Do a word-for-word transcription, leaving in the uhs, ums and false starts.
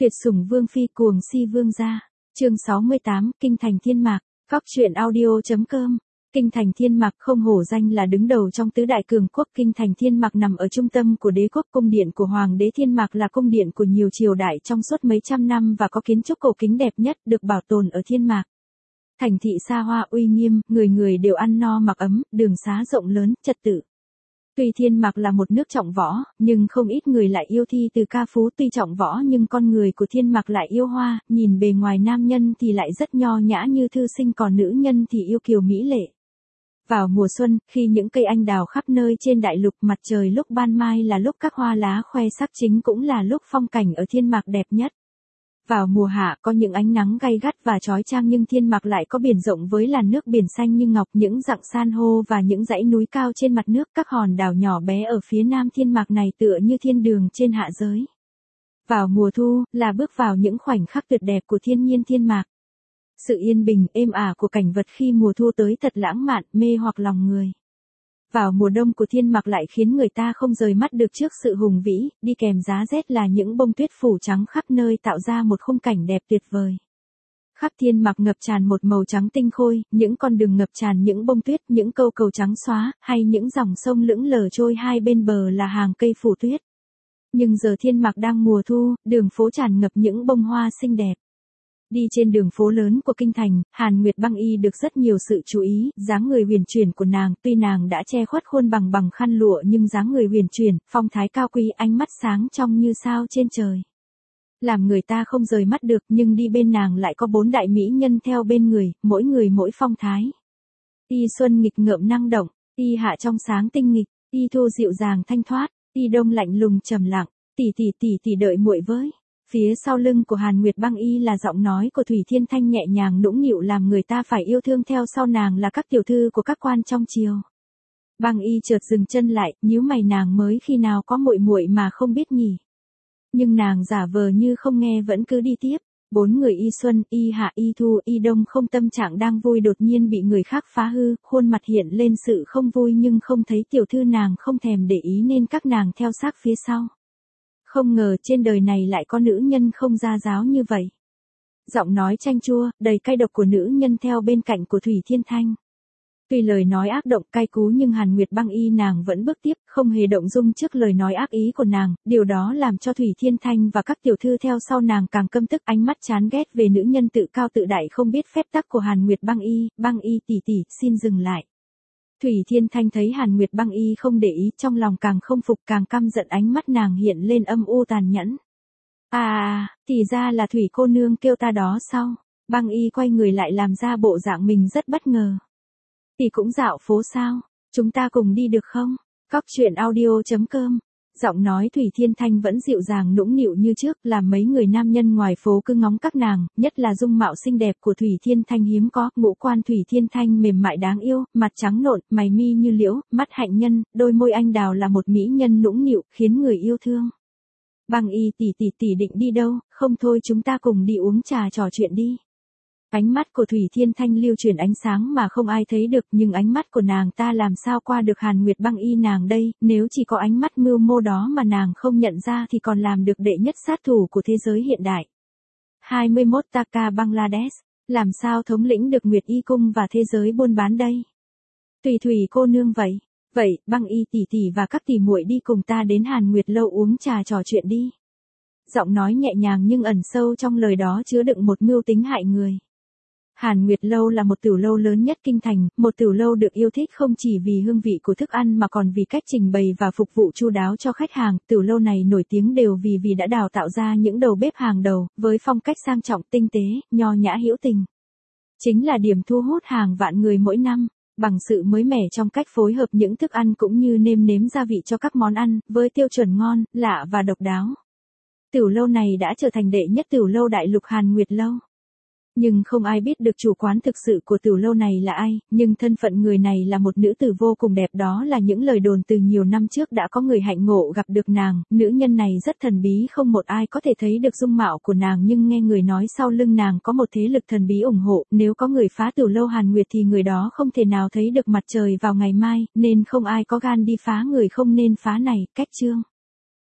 Tuyệt sủng vương phi cuồng si vương gia. Chương sáu mươi tám, Kinh thành thiên mạc. Góc truyện audio.com. Kinh thành thiên mạc không hổ danh là đứng đầu trong tứ đại cường quốc. Kinh thành thiên mạc nằm ở trung tâm của đế quốc. Cung điện của hoàng đế thiên mạc là cung điện của nhiều triều đại trong suốt mấy trăm năm và có kiến trúc cổ kính đẹp nhất được bảo tồn ở thiên mạc. Thành thị xa hoa uy nghiêm, người người đều ăn no mặc ấm, đường xá rộng lớn, trật tự. Tuy thiên mạc là một nước trọng võ, nhưng không ít người lại yêu thi từ ca phú. Tuy trọng võ nhưng con người của thiên mạc lại yêu hoa, nhìn bề ngoài nam nhân thì lại rất nho nhã như thư sinh, còn nữ nhân thì yêu kiều mỹ lệ. Vào mùa xuân, khi những cây anh đào khắp nơi trên đại lục, mặt trời lúc ban mai là lúc các hoa lá khoe sắc, chính cũng là lúc phong cảnh ở thiên mạc đẹp nhất. Vào mùa hạ có những ánh nắng gay gắt và chói chang, nhưng thiên mạc lại có biển rộng với làn nước biển xanh như ngọc, những dặng san hô và những dãy núi cao trên mặt nước. Các hòn đảo nhỏ bé ở phía nam thiên mạc này tựa như thiên đường trên hạ giới. Vào mùa thu là bước vào những khoảnh khắc tuyệt đẹp của thiên nhiên thiên mạc. Sự yên bình êm ả của cảnh vật khi mùa thu tới thật lãng mạn, mê hoặc lòng người. Vào mùa đông của thiên mạc lại khiến người ta không rời mắt được trước sự hùng vĩ, đi kèm giá rét là những bông tuyết phủ trắng khắp nơi tạo ra một khung cảnh đẹp tuyệt vời. Khắp thiên mạc ngập tràn một màu trắng tinh khôi, những con đường ngập tràn những bông tuyết, những câu cầu trắng xóa, hay những dòng sông lững lờ trôi hai bên bờ là hàng cây phủ tuyết. Nhưng giờ thiên mạc đang mùa thu, đường phố tràn ngập những bông hoa xinh đẹp. Đi trên đường phố lớn của kinh thành, Hàn Nguyệt Băng Y được rất nhiều sự chú ý. Dáng người huyền chuyển của nàng, tuy nàng đã che khuất khuôn bằng bằng khăn lụa nhưng dáng người huyền chuyển, phong thái cao quý, ánh mắt sáng trong như sao trên trời. Làm người ta không rời mắt được, nhưng đi bên nàng lại có bốn đại mỹ nhân theo bên người, mỗi người mỗi phong thái. Y Xuân nghịch ngợm năng động, Y Hạ trong sáng tinh nghịch, Y Thu dịu dàng thanh thoát, Y Đông lạnh lùng trầm lặng, tỷ tỷ tỷ tỷ đợi muội với. Phía sau lưng của Hàn Nguyệt Băng Y là giọng nói của Thủy Thiên Thanh nhẹ nhàng nũng nịu làm người ta phải yêu thương. Theo sau nàng là các tiểu thư của các quan trong triều. Băng Y chợt dừng chân lại, nhíu mày, nàng mới khi nào có muội muội mà không biết nhỉ? Nhưng nàng giả vờ như không nghe vẫn cứ đi tiếp. Bốn người Y Xuân, Y Hạ, Y Thu, Y Đông không tâm trạng đang vui đột nhiên bị người khác phá hư, khuôn mặt hiện lên sự không vui nhưng không thấy tiểu thư nàng không thèm để ý nên các nàng theo sát phía sau. Không ngờ trên đời này lại có nữ nhân không ra giáo như vậy. Giọng nói chanh chua, đầy cay độc của nữ nhân theo bên cạnh của Thủy Thiên Thanh. Tuy lời nói ác độc cay cú nhưng Hàn Nguyệt Băng Y nàng vẫn bước tiếp, không hề động dung trước lời nói ác ý của nàng. Điều đó làm cho Thủy Thiên Thanh và các tiểu thư theo sau nàng càng căm tức, ánh mắt chán ghét về nữ nhân tự cao tự đại không biết phép tắc của Hàn Nguyệt Băng Y. Băng Y tỷ tỷ, xin dừng lại. Thủy Thiên Thanh thấy Hàn Nguyệt Băng Y không để ý, trong lòng càng không phục càng căm giận, ánh mắt nàng hiện lên âm u tàn nhẫn. À, thì ra là Thủy cô nương kêu ta đó sao? Băng Y quay người lại làm ra bộ dạng mình rất bất ngờ. Thì cũng dạo phố sao? Chúng ta cùng đi được không? Góc truyện audio.com. Giọng nói Thủy Thiên Thanh vẫn dịu dàng nũng nịu như trước, làm mấy người nam nhân ngoài phố cứ ngóng các nàng, nhất là dung mạo xinh đẹp của Thủy Thiên Thanh hiếm có. Ngũ quan Thủy Thiên Thanh mềm mại đáng yêu, mặt trắng nộn, mày mi như liễu, mắt hạnh nhân, đôi môi anh đào là một mỹ nhân nũng nịu, khiến người yêu thương. Băng Y tỷ tỷ tỷ định đi đâu? Không thôi chúng ta cùng đi uống trà trò chuyện đi. Ánh mắt của Thủy Thiên Thanh lưu truyền ánh sáng mà không ai thấy được, nhưng ánh mắt của nàng ta làm sao qua được Hàn Nguyệt Băng Y nàng đây, nếu chỉ có ánh mắt mưu mô đó mà nàng không nhận ra thì còn làm được đệ nhất sát thủ của thế giới hiện đại. hai mươi mốt Taka Bangladesh, làm sao thống lĩnh được Nguyệt Y cung và thế giới buôn bán đây? Tùy Thủy cô nương vậy. Vậy, Băng Y tỷ tỷ và các tỷ muội đi cùng ta đến Hàn Nguyệt lâu uống trà trò chuyện đi. Giọng nói nhẹ nhàng nhưng ẩn sâu trong lời đó chứa đựng một mưu tính hại người. Hàn Nguyệt lâu là một tiểu lâu lớn nhất kinh thành, một tiểu lâu được yêu thích không chỉ vì hương vị của thức ăn mà còn vì cách trình bày và phục vụ chu đáo cho khách hàng. Tiểu lâu này nổi tiếng đều vì vì đã đào tạo ra những đầu bếp hàng đầu, với phong cách sang trọng, tinh tế, nho nhã hữu tình. Chính là điểm thu hút hàng vạn người mỗi năm, bằng sự mới mẻ trong cách phối hợp những thức ăn cũng như nêm nếm gia vị cho các món ăn, với tiêu chuẩn ngon, lạ và độc đáo. Tiểu lâu này đã trở thành đệ nhất tiểu lâu đại lục Hàn Nguyệt lâu. Nhưng không ai biết được chủ quán thực sự của tiểu lâu này là ai, nhưng thân phận người này là một nữ tử vô cùng đẹp, đó là những lời đồn từ nhiều năm trước đã có người hạnh ngộ gặp được nàng. Nữ nhân này rất thần bí, không một ai có thể thấy được dung mạo của nàng, nhưng nghe người nói sau lưng nàng có một thế lực thần bí ủng hộ, nếu có người phá tiểu lâu Hàn Nguyệt thì người đó không thể nào thấy được mặt trời vào ngày mai, nên không ai có gan đi phá người không nên phá này. Cách chương